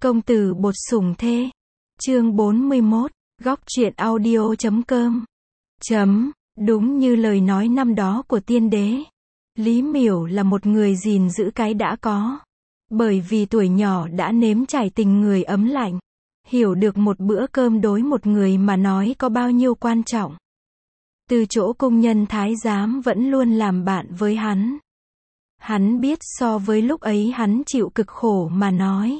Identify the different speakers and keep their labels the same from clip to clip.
Speaker 1: Công tử bột sủng thê. Chương 41, góc truyện audio.com. Đúng như lời nói năm đó của tiên đế. Lý Miểu là một người gìn giữ cái đã có. Bởi vì tuổi nhỏ đã nếm trải tình người ấm lạnh. Hiểu được một bữa cơm đối một người mà nói có bao nhiêu quan trọng. Từ chỗ công nhân thái giám vẫn luôn làm bạn với hắn. Hắn biết so với lúc ấy hắn chịu cực khổ mà nói.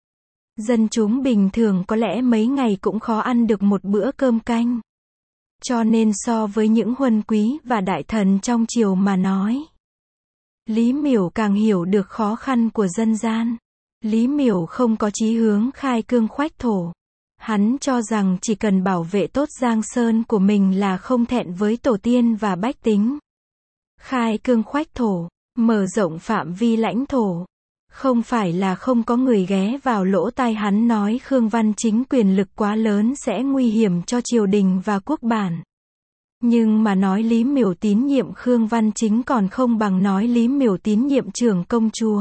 Speaker 1: Dân chúng bình thường có lẽ mấy ngày cũng khó ăn được một bữa cơm canh. Cho nên so với những huân quý và đại thần trong triều mà nói. Lý Miểu càng hiểu được khó khăn của dân gian. Lý Miểu không có chí hướng khai cương khoách thổ. Hắn cho rằng chỉ cần bảo vệ tốt Giang Sơn của mình là không thẹn với tổ tiên và bách tính. Khai cương khoách thổ, mở rộng phạm vi lãnh thổ. Không phải là không có người ghé vào lỗ tai hắn nói Khương Văn Chính quyền lực quá lớn sẽ nguy hiểm cho triều đình và quốc bản. Nhưng mà nói Lý Miểu tín nhiệm Khương Văn Chính còn không bằng nói Lý Miểu tín nhiệm trưởng công chúa.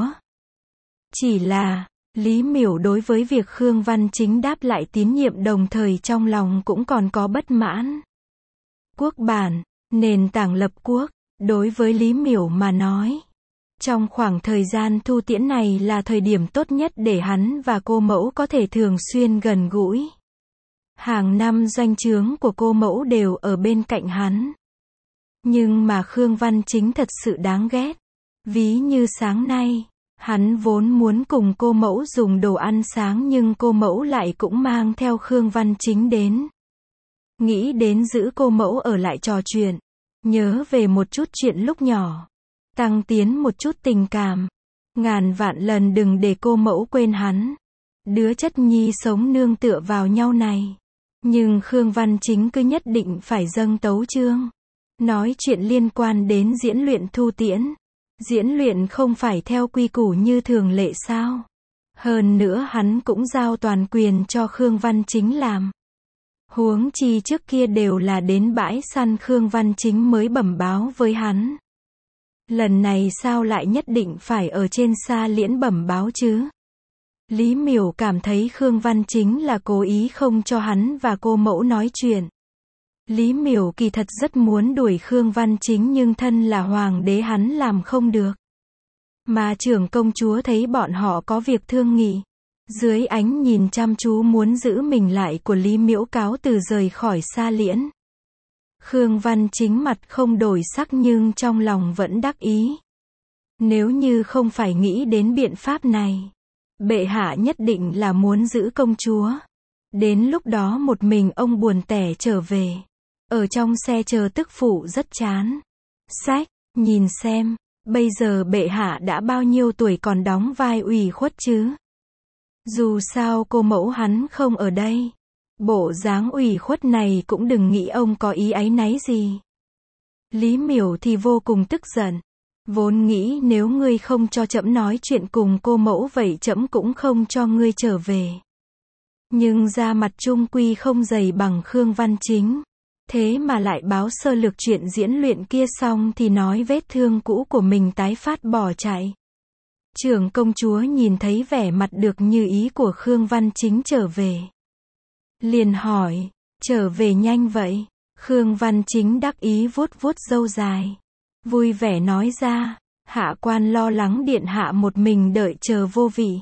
Speaker 1: Chỉ là, Lý Miểu đối với việc Khương Văn Chính đáp lại tín nhiệm đồng thời trong lòng cũng còn có bất mãn. Quốc bản, nền tảng lập quốc, đối với Lý Miểu mà nói. Trong khoảng thời gian thu tiễn này là thời điểm tốt nhất để hắn và cô mẫu có thể thường xuyên gần gũi. Hàng năm doanh trướng của cô mẫu đều ở bên cạnh hắn. Nhưng mà Khương Văn Chính thật sự đáng ghét. Ví như sáng nay, hắn vốn muốn cùng cô mẫu dùng đồ ăn sáng nhưng cô mẫu lại cũng mang theo Khương Văn Chính đến. Nghĩ đến giữ cô mẫu ở lại trò chuyện. Nhớ về một chút chuyện lúc nhỏ. Tăng tiến một chút tình cảm. Ngàn vạn lần đừng để cô mẫu quên hắn. Đứa chất nhi sống nương tựa vào nhau này. Nhưng Khương Văn Chính cứ nhất định phải dâng tấu chương. Nói chuyện liên quan đến diễn luyện thu tiễn. Diễn luyện không phải theo quy củ như thường lệ sao. Hơn nữa hắn cũng giao toàn quyền cho Khương Văn Chính làm. Huống chi trước kia đều là đến bãi săn Khương Văn Chính mới bẩm báo với hắn. Lần này sao lại nhất định phải ở trên xa liễn bẩm báo chứ? Lý Miểu cảm thấy Khương Văn Chính là cố ý không cho hắn và cô mẫu nói chuyện. Lý Miểu kỳ thật rất muốn đuổi Khương Văn Chính nhưng thân là hoàng đế hắn làm không được. Mà trưởng công chúa thấy bọn họ có việc thương nghị. Dưới ánh nhìn chăm chú muốn giữ mình lại của Lý Miểu cáo từ rời khỏi xa liễn. Khương Văn Chính mặt không đổi sắc nhưng trong lòng vẫn đắc ý. Nếu như không phải nghĩ đến biện pháp này, bệ hạ nhất định là muốn giữ công chúa. Đến lúc đó một mình ông buồn tẻ trở về. Ở trong xe chờ tức phụ rất chán. Sách, nhìn xem, bây giờ bệ hạ đã bao nhiêu tuổi còn đóng vai ủy khuất chứ? Dù sao cô mẫu hắn không ở đây. Bộ dáng ủy khuất này cũng đừng nghĩ ông có ý áy náy gì. Lý Miểu thì vô cùng tức giận. Vốn nghĩ nếu ngươi không cho trẫm nói chuyện cùng cô mẫu vậy trẫm cũng không cho ngươi trở về. Nhưng ra mặt trung quy không dày bằng Khương Văn Chính. Thế mà lại báo sơ lược chuyện diễn luyện kia xong thì nói vết thương cũ của mình tái phát bỏ chạy. Trưởng công chúa nhìn thấy vẻ mặt được như ý của Khương Văn Chính trở về. Liền hỏi, trở về nhanh vậy? Khương Văn Chính đắc ý vuốt vuốt râu dài. Vui vẻ nói ra, hạ quan lo lắng điện hạ một mình đợi chờ vô vị.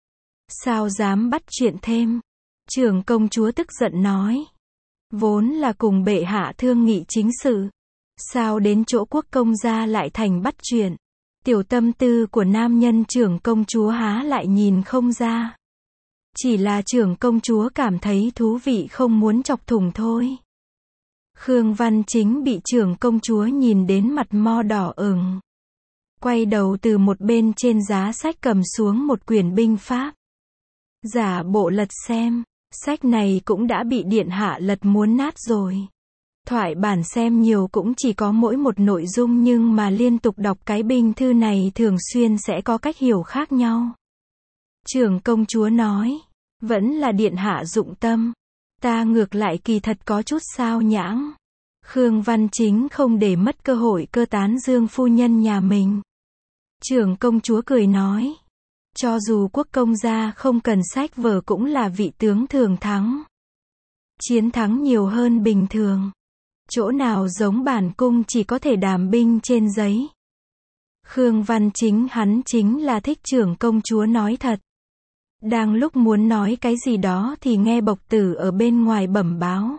Speaker 1: Sao dám bắt chuyện thêm? Trưởng công chúa tức giận nói. Vốn là cùng bệ hạ thương nghị chính sự. Sao đến chỗ quốc công gia lại thành bắt chuyện? Tiểu tâm tư của nam nhân trưởng công chúa há lại nhìn không ra. Chỉ là trưởng công chúa cảm thấy thú vị không muốn chọc thủng thôi. Khương Văn Chính bị trưởng công chúa nhìn đến mặt mo đỏ ửng. Quay đầu từ một bên trên giá sách cầm xuống một quyển binh pháp. Giả bộ lật xem, sách này cũng đã bị điện hạ lật muốn nát rồi. Thoại bản xem nhiều cũng chỉ có mỗi một nội dung nhưng mà liên tục đọc cái binh thư này thường xuyên sẽ có cách hiểu khác nhau. Trưởng công chúa nói, vẫn là điện hạ dụng tâm. Ta ngược lại kỳ thật có chút sao nhãng. Khương Văn Chính không để mất cơ hội cơ tán dương phu nhân nhà mình. Trưởng công chúa cười nói. Cho dù quốc công gia không cần sách vở cũng là vị tướng thường thắng. Chiến thắng nhiều hơn bình thường. Chỗ nào giống bản cung chỉ có thể đảm binh trên giấy. Khương Văn Chính hắn chính là thích trưởng công chúa nói thật. Đang lúc muốn nói cái gì đó thì nghe Bộc Tử ở bên ngoài bẩm báo.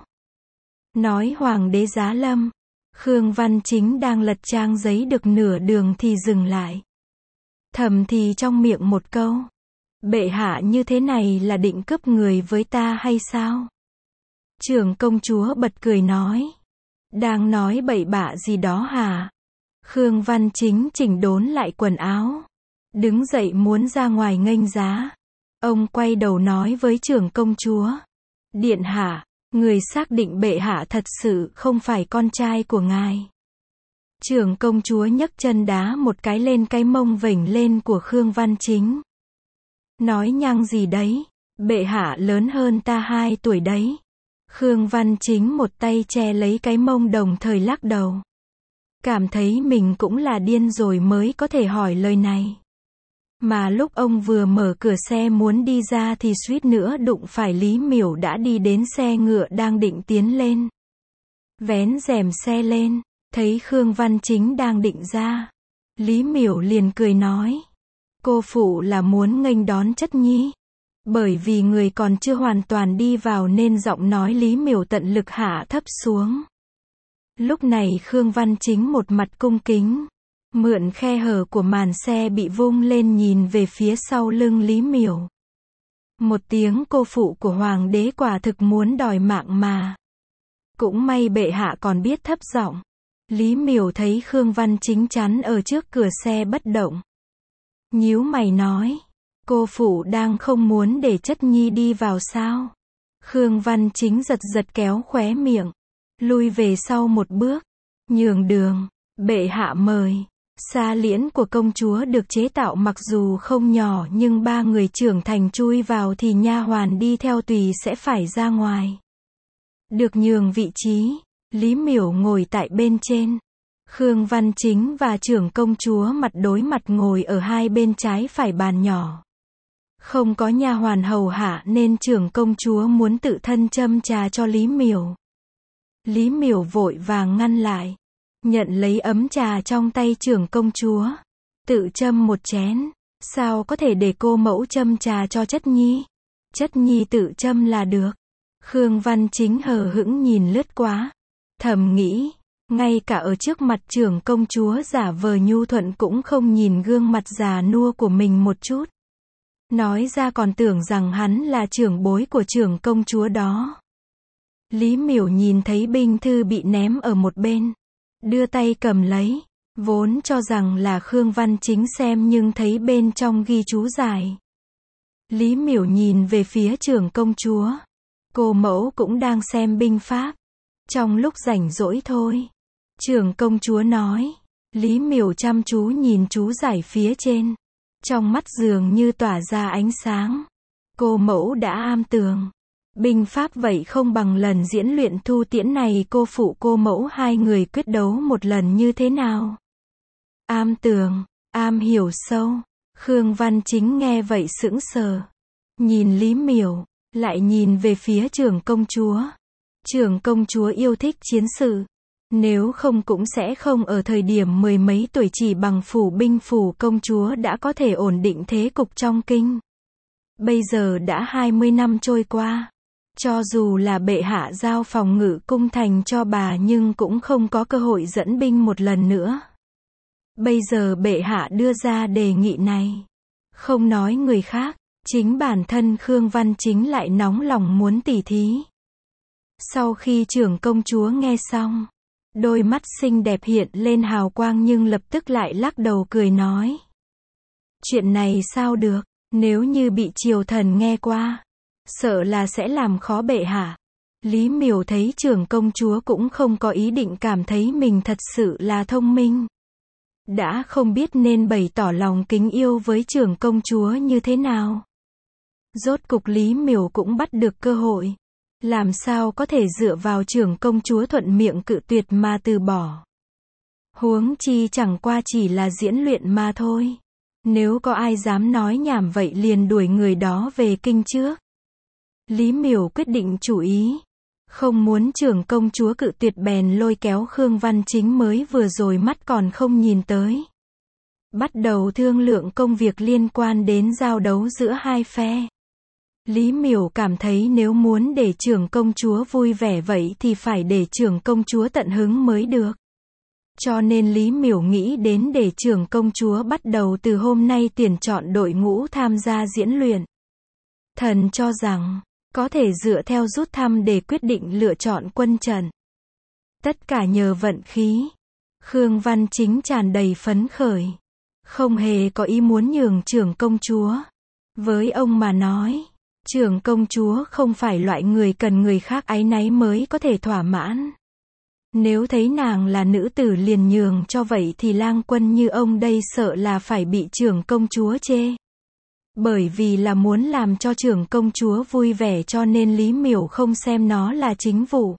Speaker 1: Nói hoàng đế giá lâm. Khương Văn Chính đang lật trang giấy được nửa đường thì dừng lại. Thầm thì trong miệng một câu. Bệ hạ như thế này là định cướp người với ta hay sao? Trưởng công chúa bật cười nói. Đang nói bậy bạ gì đó hả? Khương Văn Chính chỉnh đốn lại quần áo. Đứng dậy muốn ra ngoài nghênh giá. Ông quay đầu nói với trưởng công chúa. Điện hạ, người xác định bệ hạ thật sự không phải con trai của ngài. Trưởng công chúa nhấc chân đá một cái lên cái mông vểnh lên của Khương Văn Chính. Nói nhăng gì đấy, bệ hạ lớn hơn ta 2 tuổi đấy. Khương Văn Chính một tay che lấy cái mông đồng thời lắc đầu. Cảm thấy mình cũng là điên rồi mới có thể hỏi lời này. Mà lúc ông vừa mở cửa xe muốn đi ra thì suýt nữa đụng phải Lý Miểu đã đi đến xe ngựa đang định tiến lên. Vén rèm xe lên, thấy Khương Văn Chính đang định ra. Lý Miểu liền cười nói. Cô phụ là muốn nghênh đón chất nhi. Bởi vì người còn chưa hoàn toàn đi vào nên giọng nói Lý Miểu tận lực hạ thấp xuống. Lúc này Khương Văn Chính một mặt cung kính. Mượn khe hở của màn xe bị vung lên nhìn về phía sau lưng Lý Miểu. Một tiếng cô phụ của hoàng đế quả thực muốn đòi mạng mà. Cũng may bệ hạ còn biết thấp giọng. Lý Miểu thấy Khương Văn Chính chắn ở trước cửa xe bất động. Nhíu mày nói. Cô phụ đang không muốn để chất nhi đi vào sao? Khương Văn Chính giật giật kéo khóe miệng. Lui về sau một bước. Nhường đường. Bệ hạ mời. Xa liễn của công chúa được chế tạo mặc dù không nhỏ nhưng 3 người trưởng thành chui vào thì nha hoàn đi theo tùy sẽ phải ra ngoài. Được nhường vị trí, Lý Miểu ngồi tại bên trên. Khương Văn Chính và trưởng công chúa mặt đối mặt ngồi ở hai bên trái phải bàn nhỏ. Không có nha hoàn hầu hạ nên trưởng công chúa muốn tự thân châm trà cho Lý Miểu. Lý Miểu vội vàng ngăn lại. Nhận lấy ấm trà trong tay trưởng công chúa. Tự châm một chén. Sao có thể để cô mẫu châm trà cho chất nhi? Chất nhi tự châm là được. Khương Văn Chính hờ hững nhìn lướt qua. Thầm nghĩ. Ngay cả ở trước mặt trưởng công chúa giả vờ nhu thuận cũng không nhìn gương mặt già nua của mình một chút. Nói ra còn tưởng rằng hắn là trưởng bối của trưởng công chúa đó. Lý Miểu nhìn thấy binh thư bị ném ở một bên. Đưa tay cầm lấy. Vốn cho rằng là Khương Văn Chính xem nhưng thấy bên trong ghi chú giải. Lý Miểu nhìn về phía trưởng công chúa. Cô mẫu cũng đang xem binh pháp. Trong lúc rảnh rỗi thôi. Trưởng công chúa nói. Lý Miểu chăm chú nhìn chú giải phía trên. Trong mắt dường như tỏa ra ánh sáng. Cô mẫu đã am tường. Binh pháp vậy không bằng lần diễn luyện thu tiễn này cô phụ cô mẫu hai người quyết đấu một lần như thế nào? Am tường, am hiểu sâu. Khương Văn Chính nghe vậy sững sờ. Nhìn Lý Miểu, lại nhìn về phía trưởng công chúa. Trưởng công chúa yêu thích chiến sự. Nếu không cũng sẽ không ở thời điểm 10 mấy tuổi chỉ bằng phủ binh phủ công chúa đã có thể ổn định thế cục trong kinh. Bây giờ đã 20 năm trôi qua. Cho dù là bệ hạ giao phòng ngự cung thành cho bà nhưng cũng không có cơ hội dẫn binh một lần nữa. Bây giờ bệ hạ đưa ra đề nghị này. Không nói người khác, chính bản thân Khương Văn Chính lại nóng lòng muốn tỉ thí. Sau khi trưởng công chúa nghe xong, đôi mắt xinh đẹp hiện lên hào quang nhưng lập tức lại lắc đầu cười nói. Chuyện này sao được, nếu như bị triều thần nghe qua. Sợ là sẽ làm khó bệ hạ. Lý Miểu thấy trưởng công chúa cũng không có ý định cảm thấy mình thật sự là thông minh. Đã không biết nên bày tỏ lòng kính yêu với trưởng công chúa như thế nào. Rốt cục Lý Miểu cũng bắt được cơ hội. Làm sao có thể dựa vào trưởng công chúa thuận miệng cự tuyệt mà từ bỏ. Huống chi chẳng qua chỉ là diễn luyện mà thôi. Nếu có ai dám nói nhảm vậy liền đuổi người đó về kinh trước. Lý Miểu quyết định chủ ý. Không muốn trưởng công chúa cự tuyệt bèn lôi kéo Khương Văn Chính mới vừa rồi mắt còn không nhìn tới. Bắt đầu thương lượng công việc liên quan đến giao đấu giữa hai phe. Lý Miểu cảm thấy nếu muốn để trưởng công chúa vui vẻ vậy thì phải để trưởng công chúa tận hứng mới được. Cho nên Lý Miểu nghĩ đến để trưởng công chúa bắt đầu từ hôm nay tuyển chọn đội ngũ tham gia diễn luyện. Thần cho rằng, có thể dựa theo rút thăm để quyết định lựa chọn quân trận. Tất cả nhờ vận khí. Khương Văn Chính tràn đầy phấn khởi. Không hề có ý muốn nhường trưởng công chúa. Với ông mà nói, trưởng công chúa không phải loại người cần người khác áy náy mới có thể thỏa mãn. Nếu thấy nàng là nữ tử liền nhường cho vậy thì lang quân như ông đây sợ là phải bị trưởng công chúa chê. Bởi vì là muốn làm cho trưởng công chúa vui vẻ cho nên Lý Miểu không xem nó là chính vụ.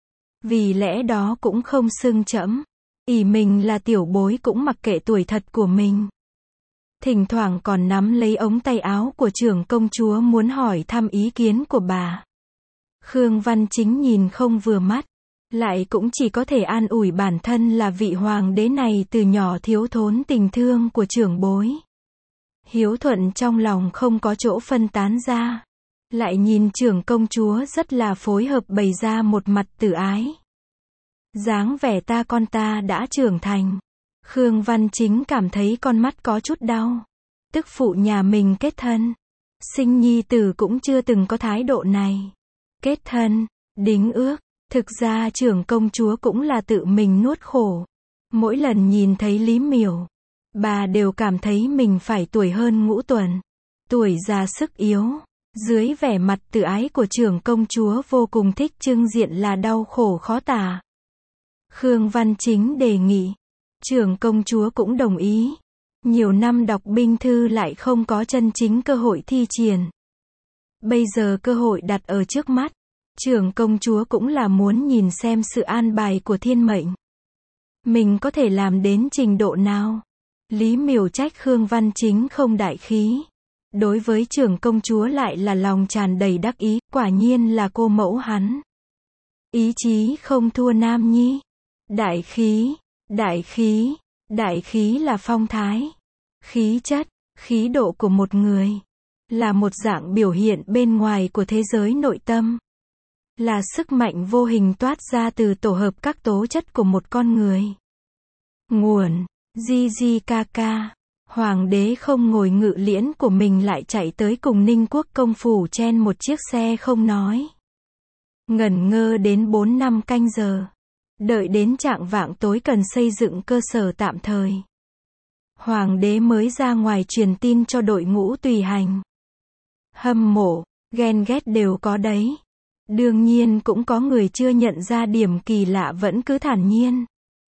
Speaker 1: Vì lẽ đó cũng không xưng trẫm, ỷ mình là tiểu bối cũng mặc kệ tuổi thật của mình. Thỉnh thoảng còn nắm lấy ống tay áo của trưởng công chúa muốn hỏi thăm ý kiến của bà. Khương Văn Chính nhìn không vừa mắt, lại cũng chỉ có thể an ủi bản thân là vị hoàng đế này từ nhỏ thiếu thốn tình thương của trưởng bối. Hiếu thuận trong lòng không có chỗ phân tán ra. Lại nhìn trưởng công chúa rất là phối hợp bày ra một mặt tử ái. Dáng vẻ ta con ta đã trưởng thành. Khương Văn Chính cảm thấy con mắt có chút đau. Tức phụ nhà mình kết thân. Sinh nhi tử cũng chưa từng có thái độ này. Kết thân, đính ước. Thực ra trưởng công chúa cũng là tự mình nuốt khổ. Mỗi lần nhìn thấy Lý Miểu, bà đều cảm thấy mình phải tuổi hơn Ngũ Tuần. Tuổi già sức yếu. Dưới vẻ mặt tự ái của trưởng công chúa vô cùng thích trưng diện là đau khổ khó tả. Khương Văn Chính đề nghị. Trưởng công chúa cũng đồng ý. Nhiều năm đọc binh thư lại không có chân chính cơ hội thi triển. Bây giờ cơ hội đặt ở trước mắt. Trưởng công chúa cũng là muốn nhìn xem sự an bài của thiên mệnh. Mình có thể làm đến trình độ nào? Lý Miểu trách Khương Văn Chính không đại khí. Đối với trưởng công chúa lại là lòng tràn đầy đắc ý, quả nhiên là cô mẫu hắn. Ý chí không thua nam nhi. Đại khí, đại khí, đại khí là phong thái, khí chất, khí độ của một người. Là một dạng biểu hiện bên ngoài của thế giới nội tâm. Là sức mạnh vô hình toát ra từ tổ hợp các tố chất của một con người. Nguồn GGKK. Hoàng đế không ngồi ngự liễn của mình lại chạy tới cùng Ninh Quốc công phủ chen một chiếc xe không nói. Ngẩn ngơ đến 4 năm canh giờ. Đợi đến chạng vạng tối cần xây dựng cơ sở tạm thời. Hoàng đế mới ra ngoài truyền tin cho đội ngũ tùy hành. Hâm mộ, ghen ghét đều có đấy. Đương nhiên cũng có người chưa nhận ra điểm kỳ lạ vẫn cứ thản nhiên.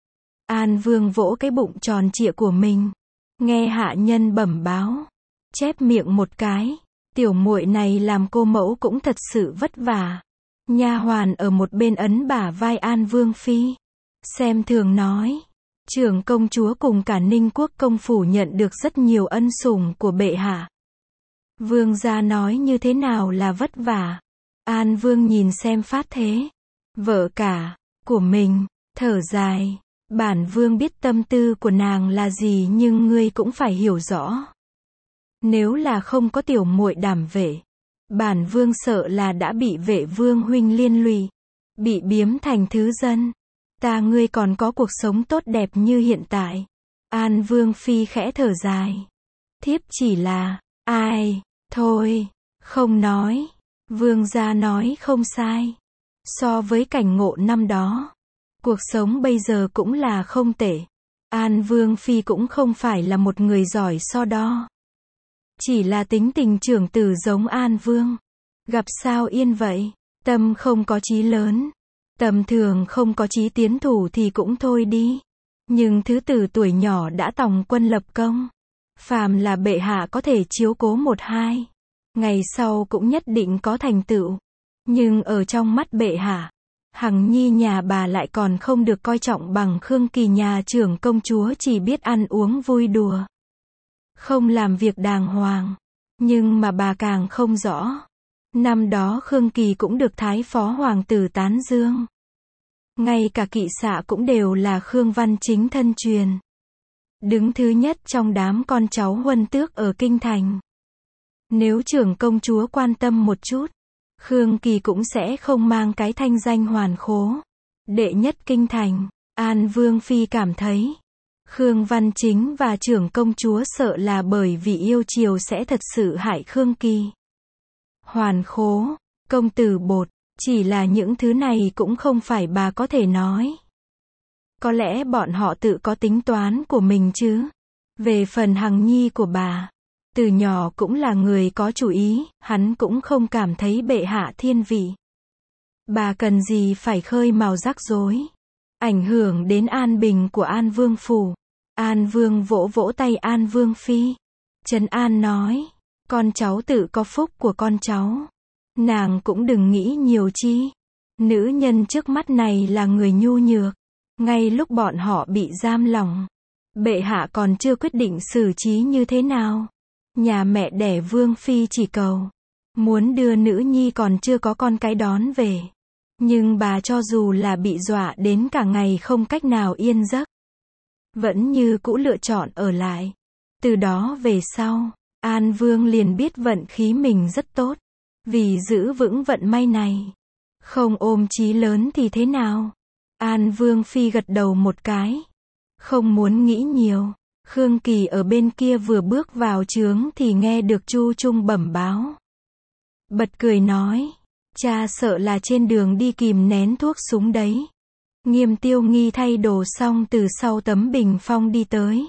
Speaker 1: An Vương vỗ cái bụng tròn trịa của mình. Nghe hạ nhân bẩm báo. Chép miệng một cái. Tiểu muội này làm cô mẫu cũng thật sự vất vả. Nha hoàn ở một bên ấn bả vai An Vương phi. Xem thường nói. Trưởng công chúa cùng cả Ninh Quốc công phủ nhận được rất nhiều ân sủng của bệ hạ. Vương gia nói như thế nào là vất vả. An Vương nhìn xem phát thế. Vợ cả của mình, thở dài. Bản Vương biết tâm tư của nàng là gì nhưng ngươi cũng phải hiểu rõ. Nếu là không có tiểu muội đảm vệ, bản Vương sợ là đã bị Vệ Vương huynh liên lụy, bị biếm thành thứ dân. Ta ngươi còn có cuộc sống tốt đẹp như hiện tại. An Vương phi khẽ thở dài. Thiếp chỉ là, ai, thôi, không nói. Vương gia nói không sai. So với cảnh ngộ năm đó, cuộc sống bây giờ cũng là không tệ. An Vương phi cũng không phải là một người giỏi so đo. Chỉ là tính tình trưởng tử giống An Vương. Gặp sao yên vậy, tâm không có chí lớn. Tầm thường không có chí tiến thủ thì cũng thôi đi. Nhưng thứ tử tuổi nhỏ đã tòng quân lập công. Phàm là bệ hạ có thể chiếu cố một hai. Ngày sau cũng nhất định có thành tựu. Nhưng ở trong mắt bệ hạ, Hằng Nhi nhà bà lại còn không được coi trọng bằng Khương Kỳ nhà trưởng công chúa chỉ biết ăn uống vui đùa. không làm việc đàng hoàng. Nhưng mà bà càng không rõ. Năm đó Khương Kỳ cũng được Thái Phó Hoàng tử tán dương. Ngay cả kỵ xạ cũng đều là Khương Văn Chính thân truyền. Đứng thứ nhất trong đám con cháu huân tước ở Kinh Thành. Nếu trưởng công chúa quan tâm một chút, Khương Kỳ cũng sẽ không mang cái thanh danh hoàn khố. Đệ nhất Kinh Thành, An Vương Phi cảm thấy. Khương Văn Chính và trưởng công chúa sợ là bởi vì yêu chiều sẽ thật sự hại Khương Kỳ. Hoàn khố, công tử bột, chỉ là những thứ này cũng không phải bà có thể nói. Có lẽ bọn họ tự có tính toán của mình chứ. Về phần Hằng Nhi của bà, từ nhỏ cũng là người có chủ ý, hắn cũng không cảm thấy bệ hạ thiên vị. Bà cần gì phải khơi mào rắc rối, ảnh hưởng đến an bình của An Vương phủ. An Vương vỗ vỗ tay An Vương Phi, trấn an nói, con cháu tự có phúc của con cháu. Nàng cũng đừng nghĩ nhiều chi. Nữ nhân trước mắt này là người nhu nhược. Ngay lúc bọn họ bị giam lỏng, bệ hạ còn chưa quyết định xử trí như thế nào. Nhà mẹ đẻ Vương Phi chỉ cầu muốn đưa nữ nhi còn chưa có con cái đón về. Nhưng bà cho dù là bị dọa đến cả ngày không cách nào yên giấc, vẫn như cũ lựa chọn ở lại. Từ đó về sau, An Vương liền biết vận khí mình rất tốt. Vì giữ vững vận may này, không ôm chí lớn thì thế nào? An Vương Phi gật đầu một cái. Không muốn nghĩ nhiều. Khương Kỳ ở bên kia vừa bước vào trướng thì nghe được Chu Trung bẩm báo. Bật cười nói, cha sợ là trên đường đi kìm nén thuốc súng đấy. Nghiêm Tiêu Nghi thay đồ xong từ sau tấm bình phong đi tới.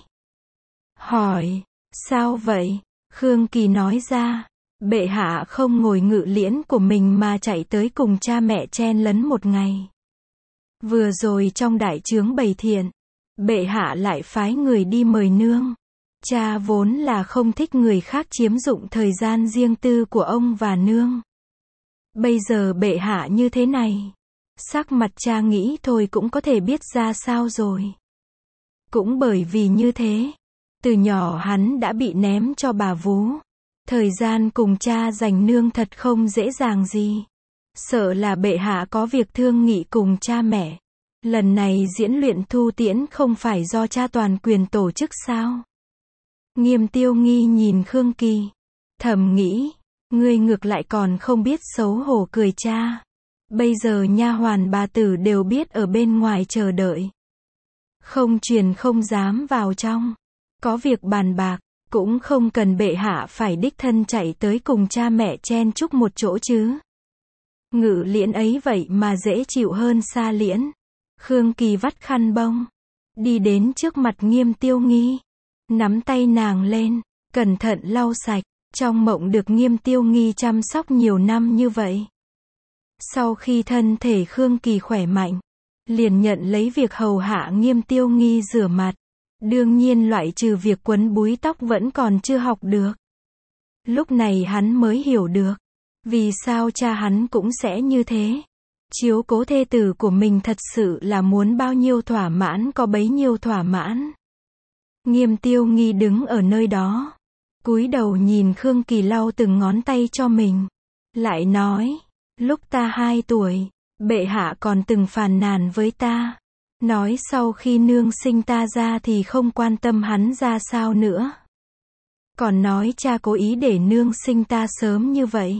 Speaker 1: Hỏi, sao vậy? Khương Kỳ nói ra, bệ hạ không ngồi ngự liễn của mình mà chạy tới cùng cha mẹ chen lấn một ngày. Vừa rồi trong đại trướng bày thiện, bệ hạ lại phái người đi mời nương. Cha vốn là không thích người khác chiếm dụng thời gian riêng tư của ông và nương. Bây giờ bệ hạ như thế này, sắc mặt cha nghĩ thôi cũng có thể biết ra sao rồi. Cũng bởi vì như thế, từ nhỏ hắn đã bị ném cho bà vú. Thời gian cùng cha dành nương thật không dễ dàng gì. Sợ là bệ hạ có việc thương nghị cùng cha mẹ. Lần này diễn luyện thu tiễn không phải do cha toàn quyền tổ chức sao? Nghiêm Tiêu Nghi nhìn Khương Kỳ, thầm nghĩ, ngươi ngược lại còn không biết xấu hổ cười cha. Bây giờ nha hoàn bà tử đều biết ở bên ngoài chờ đợi. Không truyền không dám vào trong. Có việc bàn bạc, cũng không cần bệ hạ phải đích thân chạy tới cùng cha mẹ chen chúc một chỗ chứ. Ngự liễn ấy vậy mà dễ chịu hơn xa liễn. Khương Kỳ vắt khăn bông, đi đến trước mặt Nghiêm Tiêu Nghi, nắm tay nàng lên, cẩn thận lau sạch. Trong mộng được Nghiêm Tiêu Nghi chăm sóc nhiều năm như vậy. Sau khi thân thể Khương Kỳ khỏe mạnh, liền nhận lấy việc hầu hạ Nghiêm Tiêu Nghi rửa mặt. Đương nhiên loại trừ việc quấn búi tóc vẫn còn chưa học được. Lúc này hắn mới hiểu được, vì sao cha hắn cũng sẽ như thế. Chiếu cố thê tử của mình thật sự là muốn bao nhiêu thỏa mãn có bấy nhiêu thỏa mãn. Nghiêm Tiêu Nghi đứng ở nơi đó, cúi đầu nhìn Khương Kỳ lau từng ngón tay cho mình. Lại nói, lúc ta 2 tuổi, bệ hạ còn từng phàn nàn với ta. Nói sau khi nương sinh ta ra thì không quan tâm hắn ra sao nữa. Còn nói cha cố ý để nương sinh ta sớm như vậy.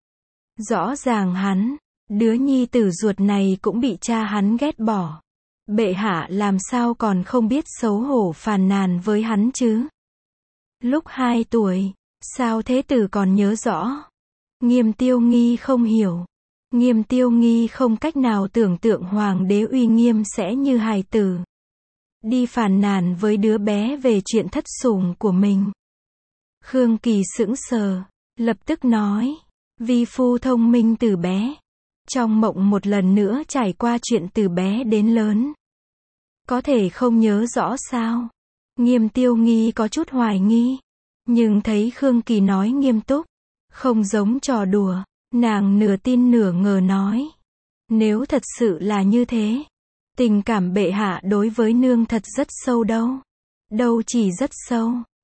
Speaker 1: Rõ ràng hắn, đứa nhi tử ruột này cũng bị cha hắn ghét bỏ. Bệ hạ làm sao còn không biết xấu hổ phàn nàn với hắn chứ? Lúc 2 tuổi, sao thế tử còn nhớ rõ? Nghiêm Tiêu Nghi không hiểu. Nghiêm Tiêu Nghi không cách nào tưởng tượng hoàng đế uy nghiêm sẽ như hài tử. Đi phàn nàn với đứa bé về chuyện thất sủng của mình. Khương Kỳ sững sờ, lập tức nói, vi phu thông minh từ bé. Trong mộng một lần nữa trải qua chuyện từ bé đến lớn. Có thể không nhớ rõ sao? Nghiêm Tiêu Nghi có chút hoài nghi. Nhưng thấy Khương Kỳ nói nghiêm túc, không giống trò đùa. Nàng nửa tin nửa ngờ nói, nếu thật sự là như thế, tình cảm bệ hạ đối với nương thật rất sâu đâu. Đâu chỉ rất sâu,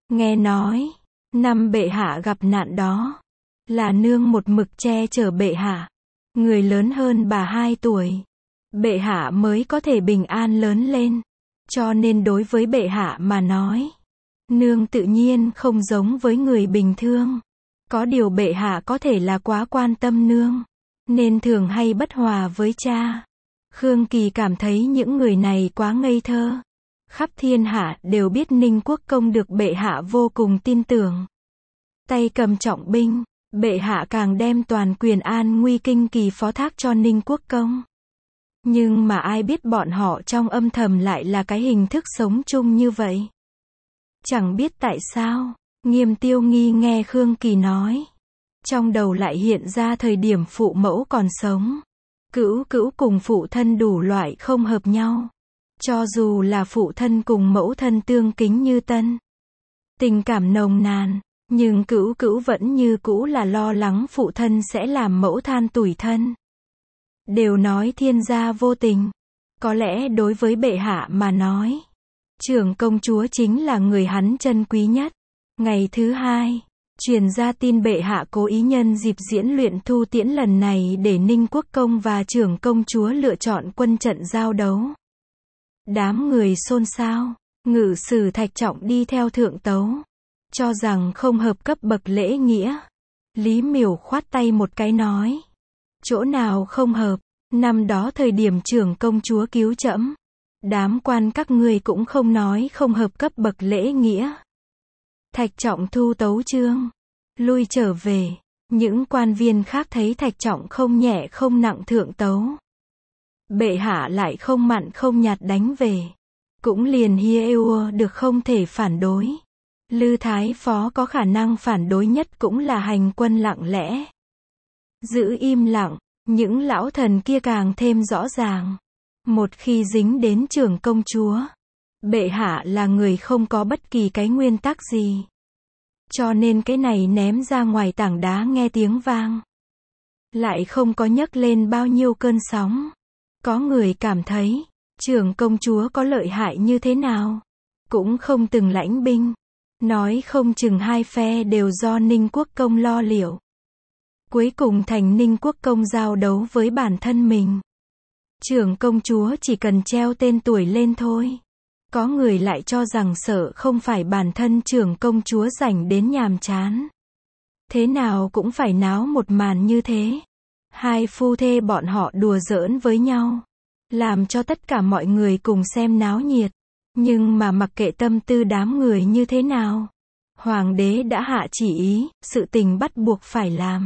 Speaker 1: Nghe nói, năm bệ hạ gặp nạn đó, là nương một mực che chở bệ hạ. Người lớn hơn bà 2 tuổi. Bệ hạ mới có thể bình an lớn lên. Cho nên đối với bệ hạ mà nói, nương tự nhiên không giống với người bình thường. Có điều bệ hạ có thể là quá quan tâm nương, nên thường hay bất hòa với cha. Khương Kỳ cảm thấy những người này quá ngây thơ. Khắp thiên hạ đều biết Ninh Quốc Công được bệ hạ vô cùng tin tưởng. Tay cầm trọng binh, bệ hạ càng đem toàn quyền an nguy kinh kỳ phó thác cho Ninh Quốc Công. Nhưng mà ai biết bọn họ trong âm thầm lại là cái hình thức sống chung như vậy. Chẳng biết tại sao, Nghiêm Tiêu Nghi nghe Khương Kỳ nói, trong đầu lại hiện ra thời điểm phụ mẫu còn sống. Cữu cữu cùng phụ thân đủ loại không hợp nhau. Cho dù là phụ thân cùng mẫu thân tương kính như tân, tình cảm nồng nàn, nhưng cữu cữu vẫn như cũ là lo lắng phụ thân sẽ làm mẫu than tủi thân. Đều nói thiên gia vô tình. Có lẽ đối với bệ hạ mà nói, trưởng công chúa chính là người hắn trân quý nhất. Ngày thứ 2, truyền ra tin bệ hạ cố ý nhân dịp diễn luyện thu tiễn lần này để Ninh Quốc Công và trưởng công chúa lựa chọn quân trận giao đấu. Đám người xôn xao, ngự sử Thạch Trọng đi theo thượng tấu, cho rằng không hợp cấp bậc lễ nghĩa. Lý Miểu khoát tay một cái nói, chỗ nào không hợp, năm đó thời điểm trưởng công chúa cứu trẫm, đám quan các ngươi cũng không nói không hợp cấp bậc lễ nghĩa. Thạch Trọng thu tấu chương, lui trở về. Những quan viên khác thấy Thạch Trọng không nhẹ không nặng thượng tấu, bệ hạ lại không mặn không nhạt đánh về, cũng liền hiêu được không thể phản đối. Lư Thái Phó có khả năng phản đối nhất cũng là hành quân lặng lẽ, giữ im lặng. Những lão thần kia càng thêm rõ ràng. Một khi dính đến trưởng công chúa, bệ hạ là người không có bất kỳ cái nguyên tắc gì. Cho nên cái này ném ra ngoài tảng đá nghe tiếng vang, lại không có nhấc lên bao nhiêu cơn sóng. Có người cảm thấy, trưởng công chúa có lợi hại như thế nào, cũng không từng lãnh binh. Nói không chừng hai phe đều do Ninh Quốc Công lo liệu. Cuối cùng thành Ninh Quốc Công giao đấu với bản thân mình. Trưởng công chúa chỉ cần treo tên tuổi lên thôi. Có người lại cho rằng sợ không phải bản thân trưởng công chúa rảnh đến nhàm chán. Thế nào cũng phải náo một màn như thế. Hai phu thê bọn họ đùa giỡn với nhau, làm cho tất cả mọi người cùng xem náo nhiệt. Nhưng mà mặc kệ tâm tư đám người như thế nào, hoàng đế đã hạ chỉ ý, sự tình bắt buộc phải làm.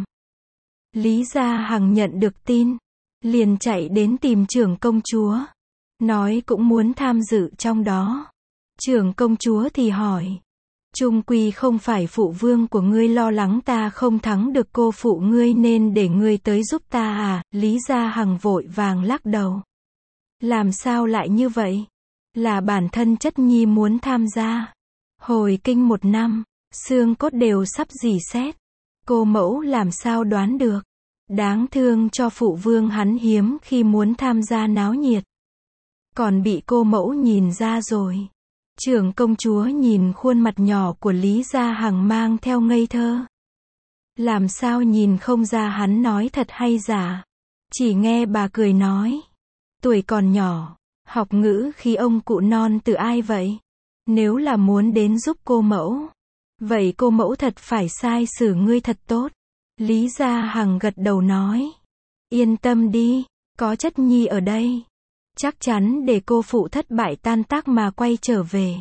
Speaker 1: Lý Gia Hằng nhận được tin, liền chạy đến tìm trưởng công chúa, nói cũng muốn tham dự trong đó. Trưởng công chúa thì hỏi, chung quy không phải phụ vương của ngươi lo lắng ta không thắng được cô phụ ngươi nên để ngươi tới giúp ta à? Lý Gia Hằng vội vàng lắc đầu. Làm sao lại như vậy? Là bản thân chất nhi muốn tham gia. Hồi kinh 1 năm, xương cốt đều sắp rỉ sét. Cô mẫu làm sao đoán được. Đáng thương cho phụ vương hắn hiếm khi muốn tham gia náo nhiệt, còn bị cô mẫu nhìn ra rồi. Trưởng công chúa nhìn khuôn mặt nhỏ của Lý Gia Hằng mang theo ngây thơ. Làm sao nhìn không ra hắn nói thật hay giả. Chỉ nghe bà cười nói, tuổi còn nhỏ, học ngữ khi ông cụ non từ ai vậy? Nếu là muốn đến giúp cô mẫu, vậy cô mẫu thật phải sai xử ngươi thật tốt. Lý Gia Hằng gật đầu nói, yên tâm đi, có chất nhi ở đây, chắc chắn để cô phụ thất bại tan tác mà quay trở về.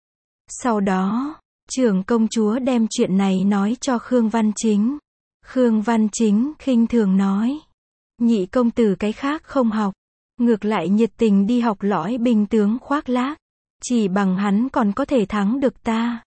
Speaker 1: Sau đó, trưởng công chúa đem chuyện này nói cho Khương Văn Chính. Khương Văn Chính khinh thường nói, nhị công tử cái khác không học, ngược lại nhiệt tình đi học lõi binh tướng khoác lác, chỉ bằng hắn còn có thể thắng được ta.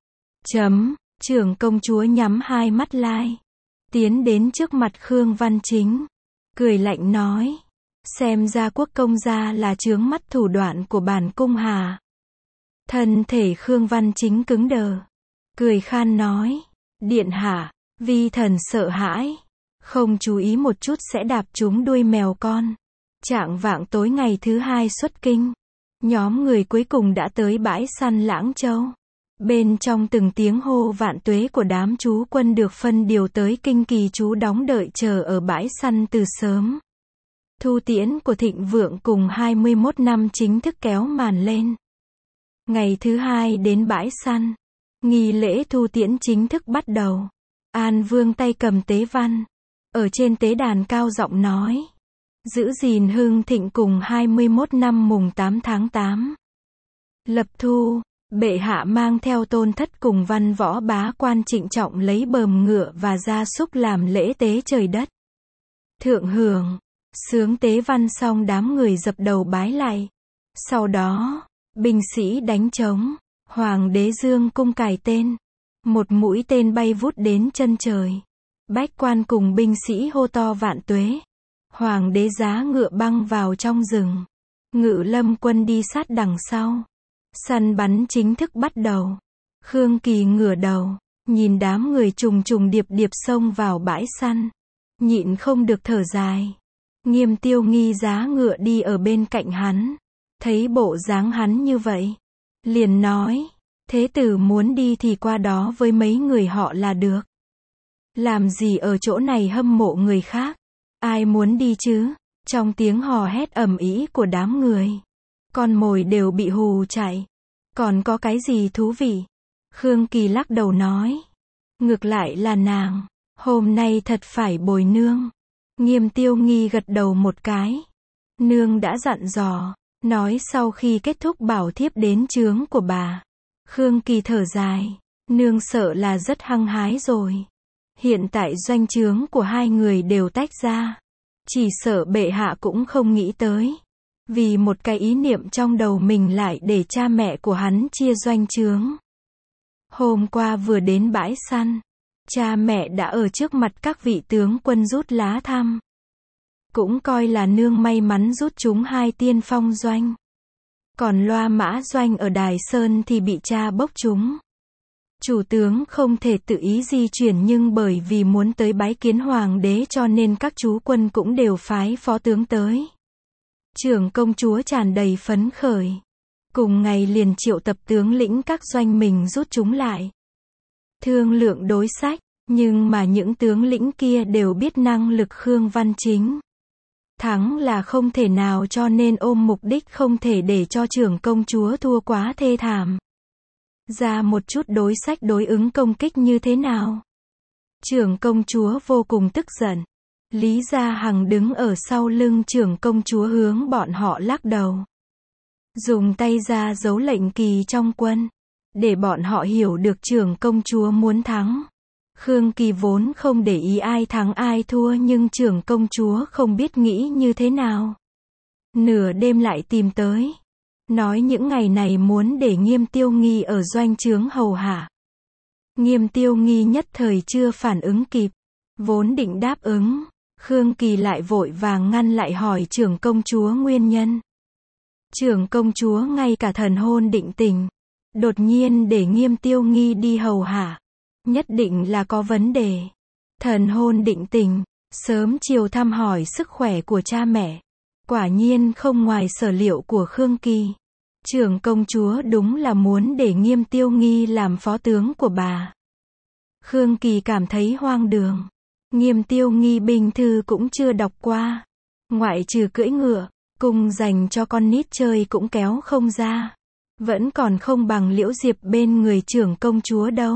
Speaker 1: Trưởng công chúa nhắm hai mắt lai, tiến đến trước mặt Khương Văn Chính, cười lạnh nói, xem ra quốc công gia là chướng mắt thủ đoạn của bản cung hà. Thân thể Khương Văn Chính cứng đờ, cười khan nói, điện hạ, vi thần sợ hãi, không chú ý một chút sẽ đạp trúng đuôi mèo con. Chạng vạng tối ngày thứ 2 xuất kinh, nhóm người cuối cùng đã tới bãi săn Lãng Châu. Bên trong từng tiếng hô vạn tuế của đám chú quân được phân điều tới Kinh Kỳ trú đóng đợi chờ ở bãi săn từ sớm. Thu tiễn của thịnh vượng cùng 21 năm chính thức kéo màn lên. Ngày thứ hai đến bãi săn, nghi lễ thu tiễn chính thức bắt đầu. An Vương tay cầm tế văn, ở trên tế đàn cao giọng nói: giữ gìn hưng thịnh cùng 21 năm mùng 8 tháng 8. Lập thu, bệ hạ mang theo tôn thất cùng văn võ bá quan trịnh trọng lấy bờm ngựa và gia súc làm lễ tế trời đất. Thượng hưởng, sướng tế văn xong đám người dập đầu bái lạy. Sau đó, binh sĩ đánh trống, hoàng đế dương cung cài tên. Một mũi tên bay vút đến chân trời. Bách quan cùng binh sĩ hô to vạn tuế. Hoàng đế giá ngựa băng vào trong rừng. Ngự lâm quân đi sát đằng sau. Săn bắn chính thức bắt đầu. Khương Kỳ ngửa đầu, nhìn đám người trùng trùng điệp điệp xông vào bãi săn. Nhịn không được thở dài. Nghiêm Tiêu Nghi giá ngựa đi ở bên cạnh hắn. Thấy bộ dáng hắn như vậy, liền nói: thế tử muốn đi thì qua đó với mấy người họ là được. Làm gì ở chỗ này hâm mộ người khác? Ai muốn đi chứ? Trong tiếng hò hét ầm ĩ của đám người, con mồi đều bị hù chạy. Còn có cái gì thú vị? Khương Kỳ lắc đầu nói: ngược lại là nàng, hôm nay thật phải bồi nương. Nghiêm Tiêu Nghi gật đầu một cái. Nương đã dặn dò, nói sau khi kết thúc bảo thiếp đến trướng của bà. Khương Kỳ thở dài, nương sợ là rất hăng hái rồi. Hiện tại doanh trướng của hai người đều tách ra. Chỉ sợ bệ hạ cũng không nghĩ tới. Vì một cái ý niệm trong đầu mình lại để cha mẹ của hắn chia doanh trướng. Hôm qua vừa đến bãi săn, cha mẹ đã ở trước mặt các vị tướng quân rút lá thăm. Cũng coi là nương may mắn rút chúng 2 tiên phong doanh. Còn Loa Mã doanh ở Đài Sơn thì bị cha bốc chúng. Chủ tướng không thể tự ý di chuyển nhưng bởi vì muốn tới bái kiến hoàng đế cho nên các chú quân cũng đều phái phó tướng tới. Trưởng công chúa tràn đầy phấn khởi. Cùng ngày liền triệu tập tướng lĩnh các doanh mình rút chúng lại. Thương lượng đối sách, nhưng mà những tướng lĩnh kia đều biết năng lực Khương Văn Chính. Thắng là không thể nào cho nên ôm mục đích không thể để cho trưởng công chúa thua quá thê thảm. Ra một chút đối sách đối ứng công kích như thế nào? Trưởng công chúa vô cùng tức giận. Lý Gia Hằng đứng ở sau lưng trưởng công chúa hướng bọn họ lắc đầu. Dùng tay ra dấu lệnh kỳ trong quân. Để bọn họ hiểu được trưởng công chúa muốn thắng. Khương Kỳ vốn không để ý ai thắng ai thua nhưng trưởng công chúa không biết nghĩ như thế nào. Nửa đêm lại tìm tới. Nói những ngày này muốn để Nghiêm Tiêu Nghi ở doanh trướng hầu hạ. Nghiêm Tiêu Nghi nhất thời chưa phản ứng kịp. Vốn định đáp ứng. Khương Kỳ lại vội vàng ngăn lại hỏi trưởng công chúa nguyên nhân. Trưởng công chúa ngay cả thần hôn định tình. Đột nhiên để Nghiêm Tiêu Nghi đi hầu hạ. Nhất định là có vấn đề. Thần hôn định tình, sớm chiều thăm hỏi sức khỏe của cha mẹ. Quả nhiên không ngoài sở liệu của Khương Kỳ. Trưởng công chúa đúng là muốn để Nghiêm Tiêu Nghi làm phó tướng của bà. Khương Kỳ cảm thấy hoang đường. Nghiêm Tiêu Nghi binh thư cũng chưa đọc qua. Ngoại trừ cưỡi ngựa, cung dành cho con nít chơi cũng kéo không ra. Vẫn còn không bằng Liễu Diệp bên người trưởng công chúa đâu.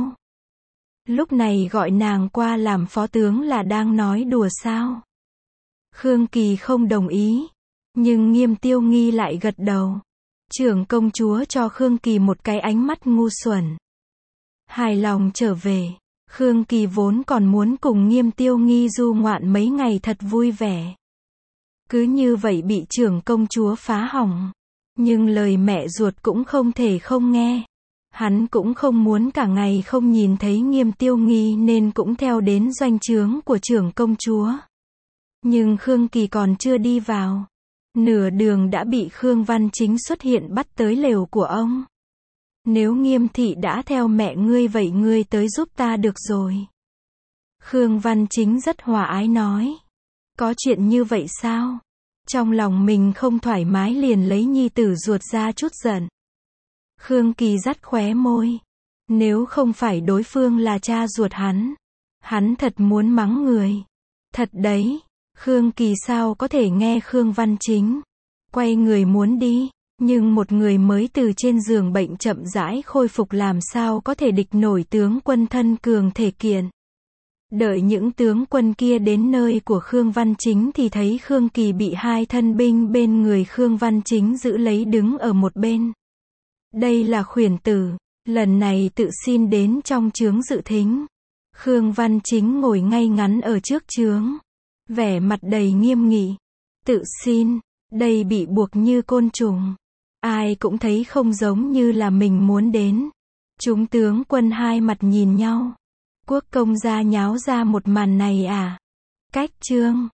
Speaker 1: Lúc này gọi nàng qua làm phó tướng là đang nói đùa sao? Khương Kỳ không đồng ý. Nhưng Nghiêm Tiêu Nghi lại gật đầu. Trưởng công chúa cho Khương Kỳ một cái ánh mắt ngu xuẩn. Hài lòng trở về. Khương Kỳ vốn còn muốn cùng Nghiêm Tiêu Nghi du ngoạn mấy ngày thật vui vẻ. Cứ như vậy bị trưởng công chúa phá hỏng. Nhưng lời mẹ ruột cũng không thể không nghe. Hắn cũng không muốn cả ngày không nhìn thấy Nghiêm Tiêu Nghi nên cũng theo đến doanh trướng của trưởng công chúa. Nhưng Khương Kỳ còn chưa đi vào. Nửa đường đã bị Khương Văn Chính xuất hiện bắt tới lều của ông. Nếu Nghiêm thị đã theo mẹ ngươi vậy ngươi tới giúp ta được rồi. Khương Văn Chính rất hòa ái nói. Có chuyện như vậy sao? Trong lòng mình không thoải mái liền lấy nhi tử ruột ra chút giận. Khương Kỳ dắt khóe môi. Nếu không phải đối phương là cha ruột hắn thật muốn mắng người. Thật đấy, Khương Kỳ sao có thể nghe Khương Văn Chính quay người muốn đi, nhưng một người mới từ trên giường bệnh chậm rãi khôi phục làm sao có thể địch nổi tướng quân thân cường thể kiện. Đợi những tướng quân kia đến nơi của Khương Văn Chính thì thấy Khương Kỳ bị hai thân binh bên người Khương Văn Chính giữ lấy đứng ở một bên. Đây là khuyển tử, lần này tự xin đến trong chướng dự thính. Khương Văn Chính ngồi ngay ngắn ở trước chướng, vẻ mặt đầy nghiêm nghị. Tự xin, đây bị buộc như côn trùng. Ai cũng thấy không giống như là mình muốn đến. Chúng tướng quân hai mặt nhìn nhau. Quốc công gia nháo ra một màn này à? Cách chương